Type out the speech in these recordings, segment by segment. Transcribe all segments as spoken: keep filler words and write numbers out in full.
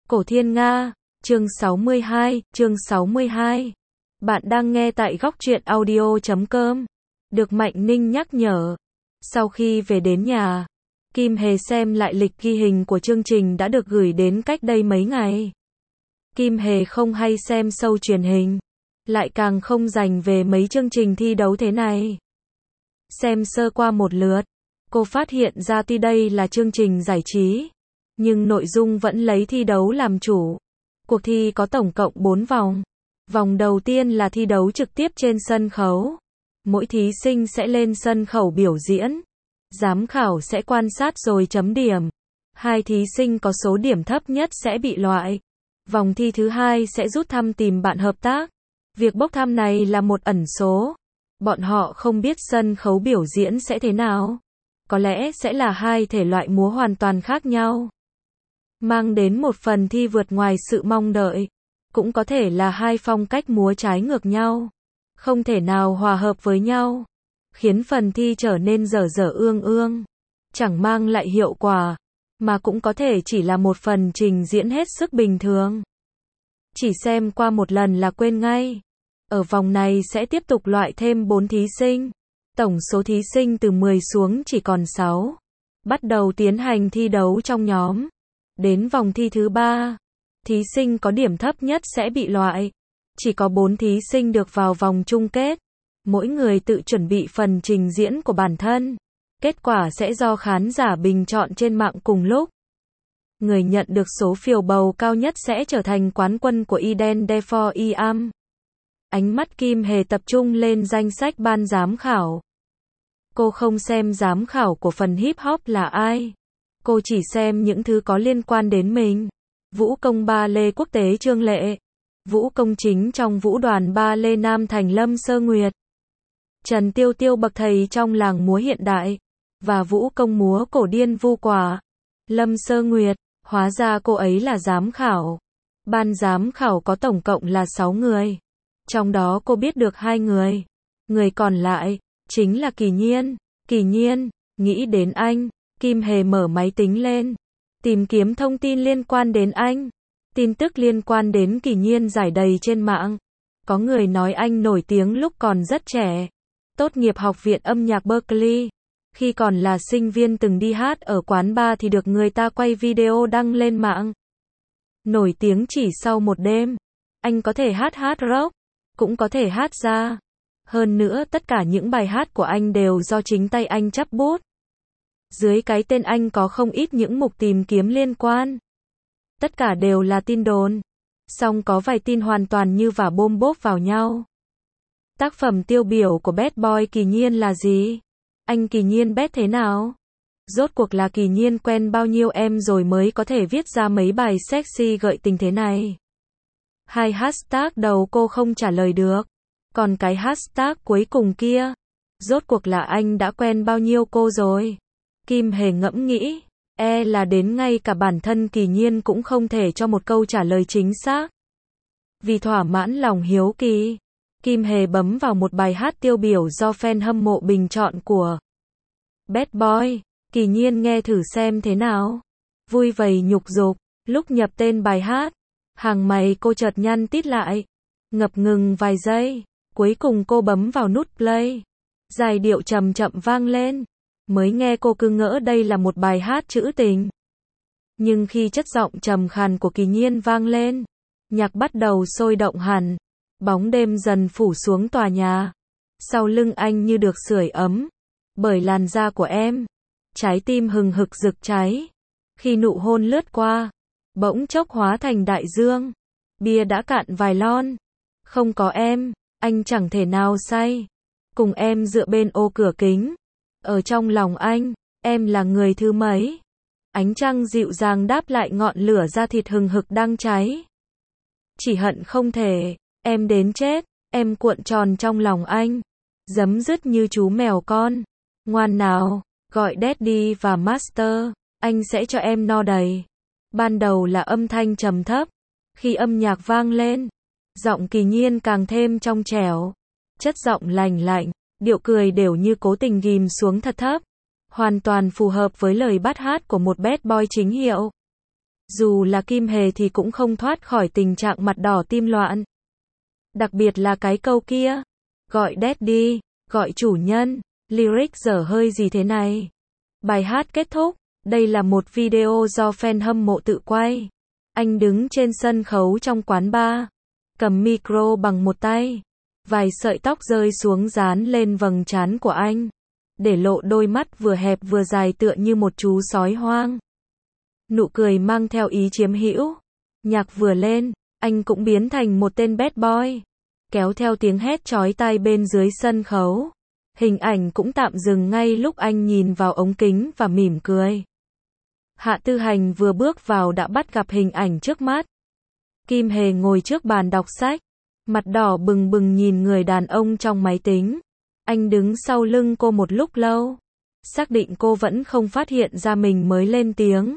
Cổ Thiên Nga, chương sáu mươi hai, chương sáu mươi hai. Bạn đang nghe tại góc truyện audio chấm com. Được Mạnh Ninh nhắc nhở. Sau khi về đến nhà, Kim Hề xem lại lịch ghi hình của chương trình đã được gửi đến cách đây mấy ngày. Kim Hề không hay xem show truyền hình, lại càng không dành về mấy chương trình thi đấu thế này. Xem sơ qua một lượt, cô phát hiện ra tuy đây là chương trình giải trí, nhưng nội dung vẫn lấy thi đấu làm chủ. Cuộc thi có tổng cộng bốn vòng. Vòng đầu tiên là thi đấu trực tiếp trên sân khấu. Mỗi thí sinh sẽ lên sân khấu biểu diễn. Giám khảo sẽ quan sát rồi chấm điểm. Hai thí sinh có số điểm thấp nhất sẽ bị loại. Vòng thi thứ hai sẽ rút thăm tìm bạn hợp tác. Việc bốc thăm này là một ẩn số. Bọn họ không biết sân khấu biểu diễn sẽ thế nào. Có lẽ sẽ là hai thể loại múa hoàn toàn khác nhau, mang đến một phần thi vượt ngoài sự mong đợi. Cũng có thể là hai phong cách múa trái ngược nhau, không thể nào hòa hợp với nhau, khiến phần thi trở nên dở dở ương ương, chẳng mang lại hiệu quả, mà cũng có thể chỉ là một phần trình diễn hết sức bình thường. Chỉ xem qua một lần là quên ngay. Ở vòng này sẽ tiếp tục loại thêm bốn thí sinh. Tổng số thí sinh từ mười xuống chỉ còn sáu. Bắt đầu tiến hành thi đấu trong nhóm. Đến vòng thi thứ ba, thí sinh có điểm thấp nhất sẽ bị loại. Chỉ có bốn thí sinh được vào vòng chung kết. Mỗi người tự chuẩn bị phần trình diễn của bản thân. Kết quả sẽ do khán giả bình chọn trên mạng cùng lúc. Người nhận được số phiếu bầu cao nhất sẽ trở thành quán quân của Eden Defor Iam. Ánh mắt Kim Hề tập trung lên danh sách ban giám khảo. Cô không xem giám khảo của phần hip hop là ai. Cô chỉ xem những thứ có liên quan đến mình. Vũ công ba lê quốc tế Trương Lệ. Vũ công chính trong vũ đoàn ba lê Nam Thành Lâm Sơ Nguyệt. Trần Tiêu Tiêu bậc thầy trong làng múa hiện đại. Và vũ công múa cổ điển Vu Quả. Lâm Sơ Nguyệt. Hóa ra cô ấy là giám khảo. Ban giám khảo có tổng cộng là sáu người. Trong đó cô biết được hai người. Người còn lại chính là Kỳ Nhiên. Kỳ Nhiên, nghĩ đến anh, Kim Hề mở máy tính lên, tìm kiếm thông tin liên quan đến anh. Tin tức liên quan đến Kỳ Nhiên rải đầy trên mạng. Có người nói anh nổi tiếng lúc còn rất trẻ, tốt nghiệp học viện âm nhạc Berkeley. Khi còn là sinh viên từng đi hát ở quán bar thì được người ta quay video đăng lên mạng. Nổi tiếng chỉ sau một đêm. Anh có thể hát hát rock, cũng có thể hát ra. Hơn nữa tất cả những bài hát của anh đều do chính tay anh chắp bút. Dưới cái tên anh có không ít những mục tìm kiếm liên quan. Tất cả đều là tin đồn. Song có vài tin hoàn toàn như vả bôm bốp vào nhau. Tác phẩm tiêu biểu của Bad Boy Kỳ Nhiên là gì? Anh Kỳ Nhiên bad thế nào? Rốt cuộc là Kỳ Nhiên quen bao nhiêu em rồi mới có thể viết ra mấy bài sexy gợi tình thế này? Hai hashtag đầu cô không trả lời được. Còn cái hashtag cuối cùng kia, rốt cuộc là anh đã quen bao nhiêu cô rồi? Kim Hề ngẫm nghĩ, e là đến ngay cả bản thân Kỳ Nhiên cũng không thể cho một câu trả lời chính xác. Vì thỏa mãn lòng hiếu kỳ, Kim Hề bấm vào một bài hát tiêu biểu do fan hâm mộ bình chọn của Bad Boy. Kỳ Nhiên nghe thử xem thế nào. Vui vầy nhục dục, lúc nhập tên bài hát, hàng mày cô chợt nhăn tít lại, ngập ngừng vài giây. Cuối cùng cô bấm vào nút play. Giai điệu chậm chậm vang lên. Mới nghe cô cứ ngỡ đây là một bài hát trữ tình. Nhưng khi chất giọng trầm khàn của Kỳ Nhiên vang lên, nhạc bắt đầu sôi động hẳn. Bóng đêm dần phủ xuống tòa nhà. Sau lưng anh như được sưởi ấm bởi làn da của em. Trái tim hừng hực rực cháy. Khi nụ hôn lướt qua, bỗng chốc hóa thành đại dương. Bia đã cạn vài lon. Không có em, anh chẳng thể nào say. Cùng em dựa bên ô cửa kính. Ở trong lòng anh, em là người thứ mấy? Ánh trăng dịu dàng đáp lại ngọn lửa da thịt hừng hực đang cháy. Chỉ hận không thể, em đến chết, em cuộn tròn trong lòng anh. Giấm dứt như chú mèo con. Ngoan nào, gọi Daddy và Master, anh sẽ cho em no đầy. Ban đầu là âm thanh trầm thấp. Khi âm nhạc vang lên, giọng Kỳ Nhiên càng thêm trong trẻo. Chất giọng lành lạnh, điệu cười đều như cố tình ghim xuống thật thấp. Hoàn toàn phù hợp với lời bắt hát của một bad boy chính hiệu. Dù là Kim Hề thì cũng không thoát khỏi tình trạng mặt đỏ tim loạn. Đặc biệt là cái câu kia. Gọi daddy, gọi chủ nhân. Lyric dở hơi gì thế này? Bài hát kết thúc. Đây là một video do fan hâm mộ tự quay. Anh đứng trên sân khấu trong quán bar, cầm micro bằng một tay. Vài sợi tóc rơi xuống dán lên vầng trán của anh, để lộ đôi mắt vừa hẹp vừa dài tựa như một chú sói hoang. Nụ cười mang theo ý chiếm hữu. Nhạc vừa lên, anh cũng biến thành một tên bad boy, kéo theo tiếng hét chói tai bên dưới sân khấu. Hình ảnh cũng tạm dừng ngay lúc anh nhìn vào ống kính và mỉm cười. Hạ Tư Hành vừa bước vào đã bắt gặp hình ảnh trước mắt. Kim Hề ngồi trước bàn đọc sách, mặt đỏ bừng bừng nhìn người đàn ông trong máy tính. Anh đứng sau lưng cô một lúc lâu, xác định cô vẫn không phát hiện ra mình mới lên tiếng.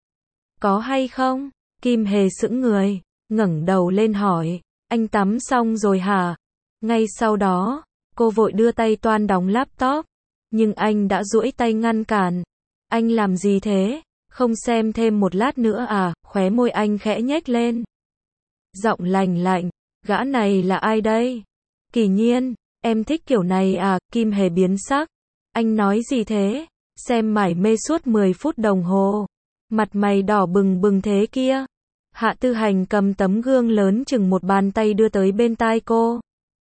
Có hay không? Kim Hề sững người, ngẩng đầu lên hỏi, anh tắm xong rồi hả? Ngay sau đó, cô vội đưa tay toan đóng laptop, nhưng anh đã duỗi tay ngăn cản. Anh làm gì thế? Không xem thêm một lát nữa à? Khóe môi anh khẽ nhếch lên. Giọng lành lạnh, gã này là ai đây? Kỳ Nhiên, em thích kiểu này à? Kim Hề biến sắc. Anh nói gì thế? Xem mải mê suốt mười phút đồng hồ. Mặt mày đỏ bừng bừng thế kia. Hạ Tư Hành cầm tấm gương lớn chừng một bàn tay đưa tới bên tai cô.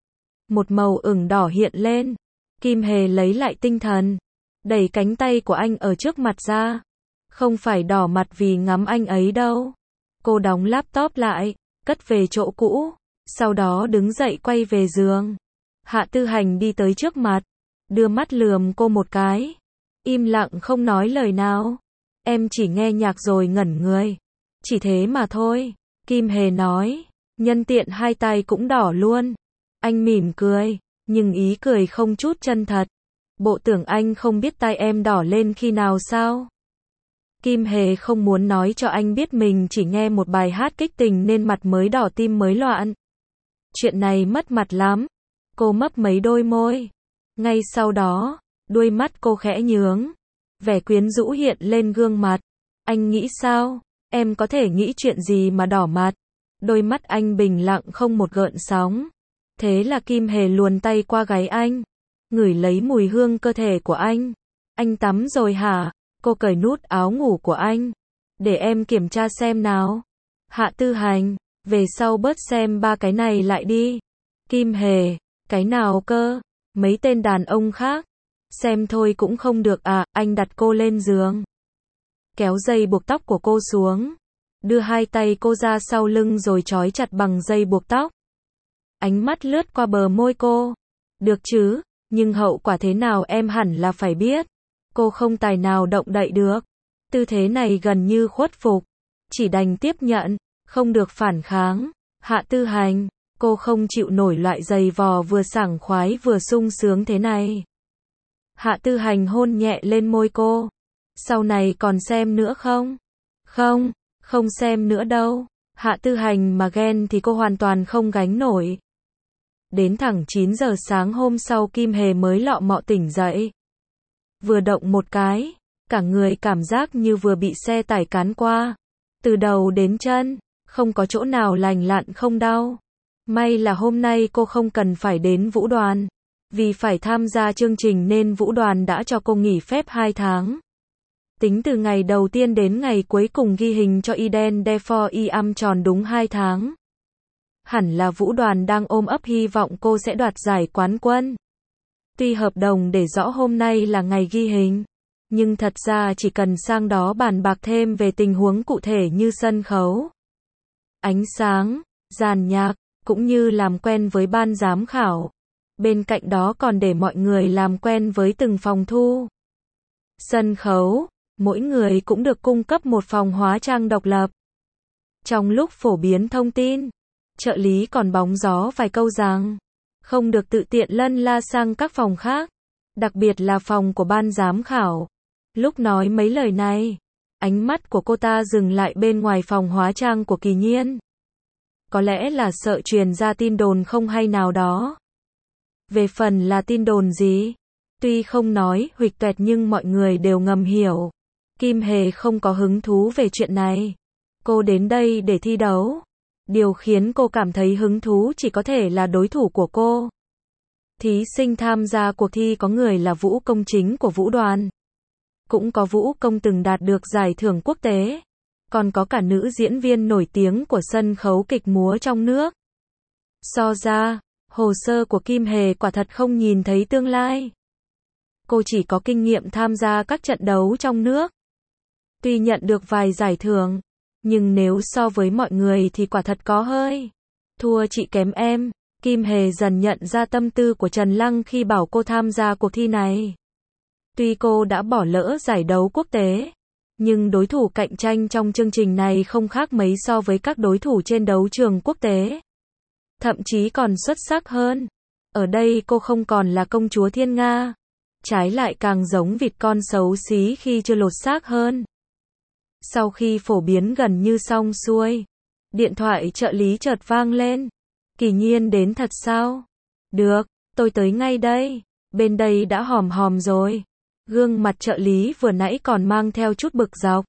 Một màu ửng đỏ hiện lên. Kim Hề lấy lại tinh thần, đẩy cánh tay của anh ở trước mặt ra. Không phải đỏ mặt vì ngắm anh ấy đâu. Cô đóng laptop lại, cất về chỗ cũ, sau đó đứng dậy quay về giường. Hạ Tư Hành đi tới trước mặt, đưa mắt lườm cô một cái. Im lặng không nói lời nào. Em chỉ nghe nhạc rồi ngẩn người. Chỉ thế mà thôi. Kim Hề nói, nhân tiện hai tay cũng đỏ luôn. Anh mỉm cười, nhưng ý cười không chút chân thật. Bộ tưởng anh không biết tai em đỏ lên khi nào sao? Kim Hề không muốn nói cho anh biết mình chỉ nghe một bài hát kích tình nên mặt mới đỏ tim mới loạn. Chuyện này mất mặt lắm. Cô mấp mấy đôi môi. Ngay sau đó, đuôi mắt cô khẽ nhướng. Vẻ quyến rũ hiện lên gương mặt. Anh nghĩ sao? Em có thể nghĩ chuyện gì mà đỏ mặt? Đôi mắt anh bình lặng không một gợn sóng. Thế là Kim Hề luồn tay qua gáy anh, ngửi lấy mùi hương cơ thể của anh. Anh tắm rồi hả? Cô cởi nút áo ngủ của anh. Để em kiểm tra xem nào. Hạ Tư Hành, về sau bớt xem ba cái này lại đi. Kim Hề, cái nào cơ? Mấy tên đàn ông khác. Xem thôi cũng không được à? Anh đặt cô lên giường, kéo dây buộc tóc của cô xuống, đưa hai tay cô ra sau lưng rồi trói chặt bằng dây buộc tóc. Ánh mắt lướt qua bờ môi cô. Được chứ, nhưng hậu quả thế nào em hẳn là phải biết. Cô không tài nào động đậy được. Tư thế này gần như khuất phục. Chỉ đành tiếp nhận, không được phản kháng. Hạ Tư Hành, cô không chịu nổi loại giày vò vừa sảng khoái vừa sung sướng thế này. Hạ Tư Hành hôn nhẹ lên môi cô. Sau này còn xem nữa không? Không, không xem nữa đâu. Hạ Tư Hành mà ghen thì cô hoàn toàn không gánh nổi. Đến thẳng chín giờ sáng hôm sau Kim Hề mới lọ mọ tỉnh dậy. Vừa động một cái, cả người cảm giác như vừa bị xe tải cán qua. Từ đầu đến chân, không có chỗ nào lành lặn không đau. May là hôm nay cô không cần phải đến vũ đoàn. Vì phải tham gia chương trình nên vũ đoàn đã cho cô nghỉ phép hai tháng. Tính từ ngày đầu tiên đến ngày cuối cùng ghi hình cho Eden Defo y âm tròn đúng hai tháng. Hẳn là vũ đoàn đang ôm ấp hy vọng cô sẽ đoạt giải quán quân. Tuy hợp đồng để rõ hôm nay là ngày ghi hình, nhưng thật ra chỉ cần sang đó bàn bạc thêm về tình huống cụ thể như sân khấu, ánh sáng, dàn nhạc, cũng như làm quen với ban giám khảo. Bên cạnh đó còn để mọi người làm quen với từng phòng thu. Sân khấu, mỗi người cũng được cung cấp một phòng hóa trang độc lập. Trong lúc phổ biến thông tin, trợ lý còn bóng gió vài câu rằng không được tự tiện lân la sang các phòng khác, đặc biệt là phòng của ban giám khảo. Lúc nói mấy lời này, ánh mắt của cô ta dừng lại bên ngoài phòng hóa trang của Kỳ Nhiên. Có lẽ là sợ truyền ra tin đồn không hay nào đó. Về phần là tin đồn gì, tuy không nói huỵch toẹt nhưng mọi người đều ngầm hiểu. Kim Hề không có hứng thú về chuyện này. Cô đến đây để thi đấu. Điều khiến cô cảm thấy hứng thú chỉ có thể là đối thủ của cô. Thí sinh tham gia cuộc thi có người là vũ công chính của vũ đoàn. Cũng có vũ công từng đạt được giải thưởng quốc tế. Còn có cả nữ diễn viên nổi tiếng của sân khấu kịch múa trong nước. So ra, hồ sơ của Kim Hề quả thật không nhìn thấy tương lai. Cô chỉ có kinh nghiệm tham gia các trận đấu trong nước. Tuy nhận được vài giải thưởng, nhưng nếu so với mọi người thì quả thật có hơi thua chị kém em. Kim Hề dần nhận ra tâm tư của Trần Lăng khi bảo cô tham gia cuộc thi này. Tuy cô đã bỏ lỡ giải đấu quốc tế, nhưng đối thủ cạnh tranh trong chương trình này không khác mấy so với các đối thủ trên đấu trường quốc tế. Thậm chí còn xuất sắc hơn. Ở đây cô không còn là công chúa thiên nga. Trái lại càng giống vịt con xấu xí khi chưa lột xác hơn. Sau khi phổ biến gần như xong xuôi, điện thoại trợ lý chợt vang lên. Kỳ Nhiên đến thật sao? Được, tôi tới ngay đây. Bên đây đã hòm hòm rồi. Gương mặt trợ lý vừa nãy còn mang theo chút bực dọc.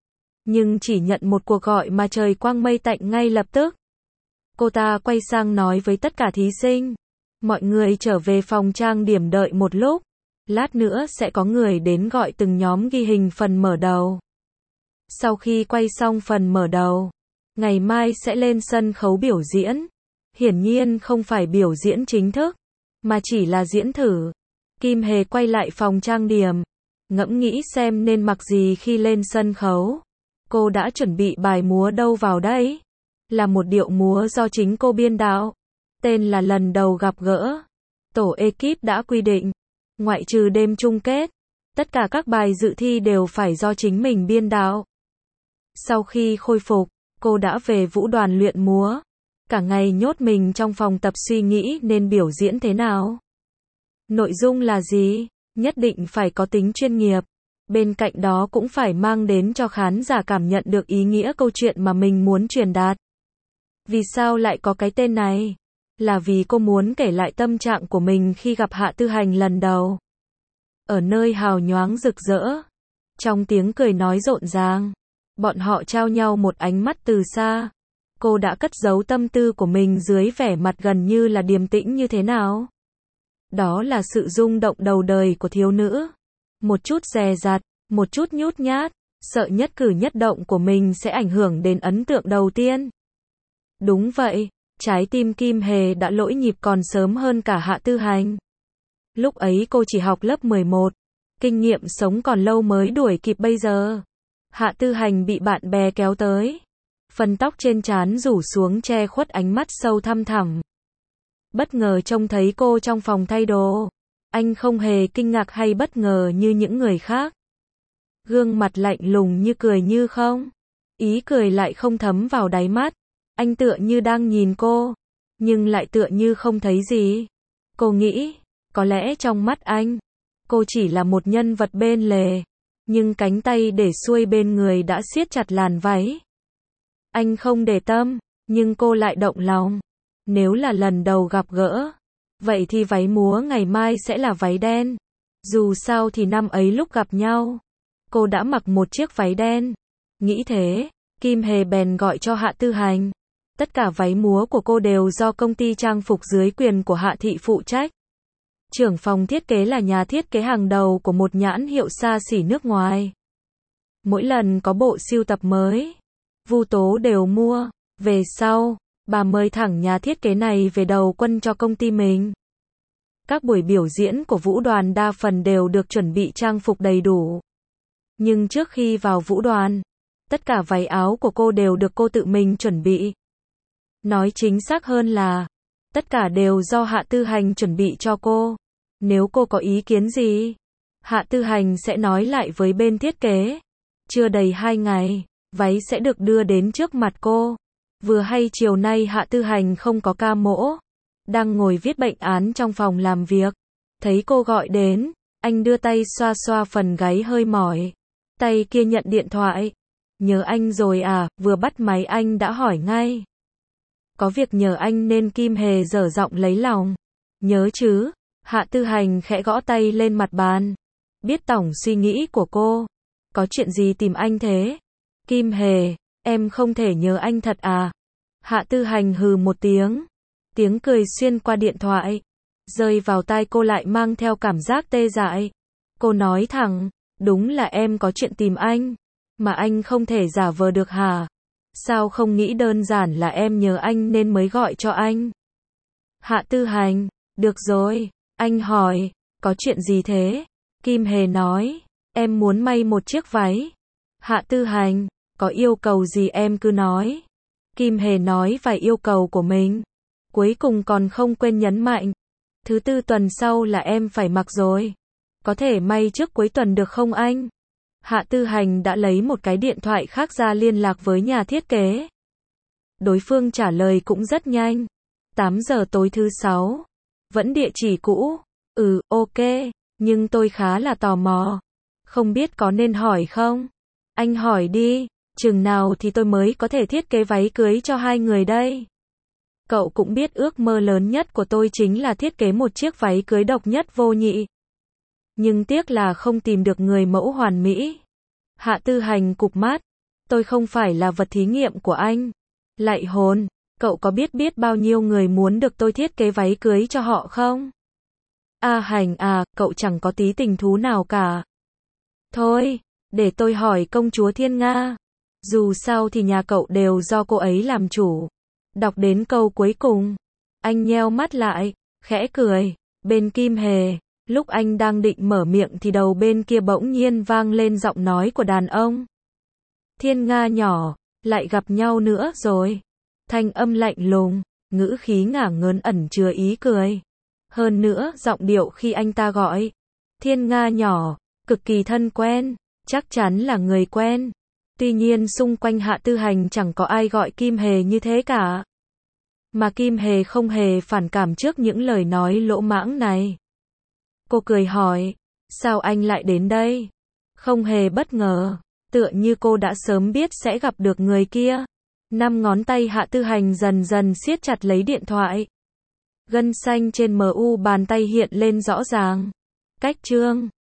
Nhưng chỉ nhận một cuộc gọi mà trời quang mây tạnh ngay lập tức. Cô ta quay sang nói với tất cả thí sinh. Mọi người trở về phòng trang điểm đợi một lúc. Lát nữa sẽ có người đến gọi từng nhóm ghi hình phần mở đầu. Sau khi quay xong phần mở đầu, ngày mai sẽ lên sân khấu biểu diễn. Hiển nhiên không phải biểu diễn chính thức, mà chỉ là diễn thử. Kim Hề quay lại phòng trang điểm, ngẫm nghĩ xem nên mặc gì khi lên sân khấu. Cô đã chuẩn bị bài múa đâu vào đấy. Là một điệu múa do chính cô biên đạo. Tên là Lần Đầu Gặp Gỡ. Tổ ekip đã quy định, ngoại trừ đêm chung kết, tất cả các bài dự thi đều phải do chính mình biên đạo. Sau khi khôi phục, cô đã về vũ đoàn luyện múa. Cả ngày nhốt mình trong phòng tập suy nghĩ nên biểu diễn thế nào. Nội dung là gì? Nhất định phải có tính chuyên nghiệp. Bên cạnh đó cũng phải mang đến cho khán giả cảm nhận được ý nghĩa câu chuyện mà mình muốn truyền đạt. Vì sao lại có cái tên này? Là vì cô muốn kể lại tâm trạng của mình khi gặp Hạ Tư Hành lần đầu. Ở nơi hào nhoáng rực rỡ, trong tiếng cười nói rộn ràng, bọn họ trao nhau một ánh mắt từ xa. Cô đã cất giấu tâm tư của mình dưới vẻ mặt gần như là điềm tĩnh như thế nào? Đó là sự rung động đầu đời của thiếu nữ. Một chút dè dặt, một chút nhút nhát, sợ nhất cử nhất động của mình sẽ ảnh hưởng đến ấn tượng đầu tiên. Đúng vậy, trái tim Kim Hề đã lỗi nhịp còn sớm hơn cả Hạ Tư Hành. Lúc ấy cô chỉ học lớp mười một, kinh nghiệm sống còn lâu mới đuổi kịp bây giờ. Hạ Tư Hành bị bạn bè kéo tới. Phần tóc trên trán rủ xuống che khuất ánh mắt sâu thăm thẳm. Bất ngờ trông thấy cô trong phòng thay đồ. Anh không hề kinh ngạc hay bất ngờ như những người khác. Gương mặt lạnh lùng như cười như không. Ý cười lại không thấm vào đáy mắt. Anh tựa như đang nhìn cô, nhưng lại tựa như không thấy gì. Cô nghĩ, có lẽ trong mắt anh, cô chỉ là một nhân vật bên lề. Nhưng cánh tay để xuôi bên người đã siết chặt làn váy. Anh không để tâm, nhưng cô lại động lòng. Nếu là lần đầu gặp gỡ, vậy thì váy múa ngày mai sẽ là váy đen. Dù sao thì năm ấy lúc gặp nhau, cô đã mặc một chiếc váy đen. Nghĩ thế, Kim Hề bèn gọi cho Hạ Tư Hành. Tất cả váy múa của cô đều do công ty trang phục dưới quyền của Hạ Thị phụ trách. Trưởng phòng thiết kế là nhà thiết kế hàng đầu của một nhãn hiệu xa xỉ nước ngoài. Mỗi lần có bộ sưu tập mới, Vu Tố đều mua. Về sau, bà mời thẳng nhà thiết kế này về đầu quân cho công ty mình. Các buổi biểu diễn của vũ đoàn đa phần đều được chuẩn bị trang phục đầy đủ. Nhưng trước khi vào vũ đoàn, tất cả váy áo của cô đều được cô tự mình chuẩn bị. Nói chính xác hơn là, tất cả đều do Hạ Tư Hành chuẩn bị cho cô. Nếu cô có ý kiến gì, Hạ Tư Hành sẽ nói lại với bên thiết kế. Chưa đầy hai ngày, váy sẽ được đưa đến trước mặt cô. Vừa hay chiều nay Hạ Tư Hành không có ca mỗ, đang ngồi viết bệnh án trong phòng làm việc. Thấy cô gọi đến, anh đưa tay xoa xoa phần gáy hơi mỏi. Tay kia nhận điện thoại. Nhớ anh rồi à? Vừa bắt máy anh đã hỏi ngay. Có việc nhờ anh nên Kim Hề dở giọng lấy lòng. Nhớ chứ? Hạ Tư Hành khẽ gõ tay lên mặt bàn. Biết tổng suy nghĩ của cô. Có chuyện gì tìm anh thế? Kim Hề, Em không thể nhớ anh thật à? Hạ Tư Hành hừ một tiếng. Tiếng cười xuyên qua điện thoại. Rơi vào tai cô lại mang theo cảm giác tê dại. Cô nói thẳng, đúng là em có chuyện tìm anh. Mà anh không thể giả vờ được hả? Sao không nghĩ đơn giản là em nhớ anh nên mới gọi cho anh? Hạ Tư Hành, được rồi. Anh hỏi, có chuyện gì thế? Kim Hề nói, em muốn may một chiếc váy. Hạ Tư Hành, có yêu cầu gì em cứ nói. Kim Hề nói vài yêu cầu của mình. Cuối cùng còn không quên nhấn mạnh. Thứ tư tuần sau là em phải mặc rồi. Có thể may trước cuối tuần được không anh? Hạ Tư Hành đã lấy một cái điện thoại khác ra liên lạc với nhà thiết kế. Đối phương trả lời cũng rất nhanh. tám giờ tối thứ sáu. Vẫn địa chỉ cũ. Ừ, ok, nhưng tôi khá là tò mò. Không biết có nên hỏi không? Anh hỏi đi, chừng nào thì tôi mới có thể thiết kế váy cưới cho hai người đây? Cậu cũng biết ước mơ lớn nhất của tôi chính là thiết kế một chiếc váy cưới độc nhất vô nhị. Nhưng tiếc là không tìm được người mẫu hoàn mỹ. Hạ Tư Hành cụp mắt. Tôi không phải là vật thí nghiệm của anh. Lạy hồn, cậu có biết biết bao nhiêu người muốn được tôi thiết kế váy cưới cho họ không? A Hành à, cậu chẳng có tí tình thú nào cả. Thôi, để tôi hỏi công chúa Thiên Nga. Dù sao thì nhà cậu đều do cô ấy làm chủ. Đọc đến câu cuối cùng, anh nheo mắt lại, khẽ cười. Bên Kim Hề, lúc anh đang định mở miệng thì đầu bên kia bỗng nhiên vang lên giọng nói của đàn ông. Thiên Nga nhỏ, lại gặp nhau nữa rồi. Thanh âm lạnh lùng, ngữ khí ngả ngớn ẩn chứa ý cười. Hơn nữa, giọng điệu khi anh ta gọi Thiên Nga nhỏ, cực kỳ thân quen, chắc chắn là người quen. Tuy nhiên xung quanh Hạ Tư Hành chẳng có ai gọi Kim Hề như thế cả. Mà Kim Hề không hề phản cảm trước những lời nói lỗ mãng này. Cô cười hỏi, sao anh lại đến đây? Không hề bất ngờ, tựa như cô đã sớm biết sẽ gặp được người kia. Năm ngón tay Hạ Tư Hành dần dần siết chặt lấy điện thoại. Gân xanh trên mu bàn tay hiện lên rõ ràng. Cách chương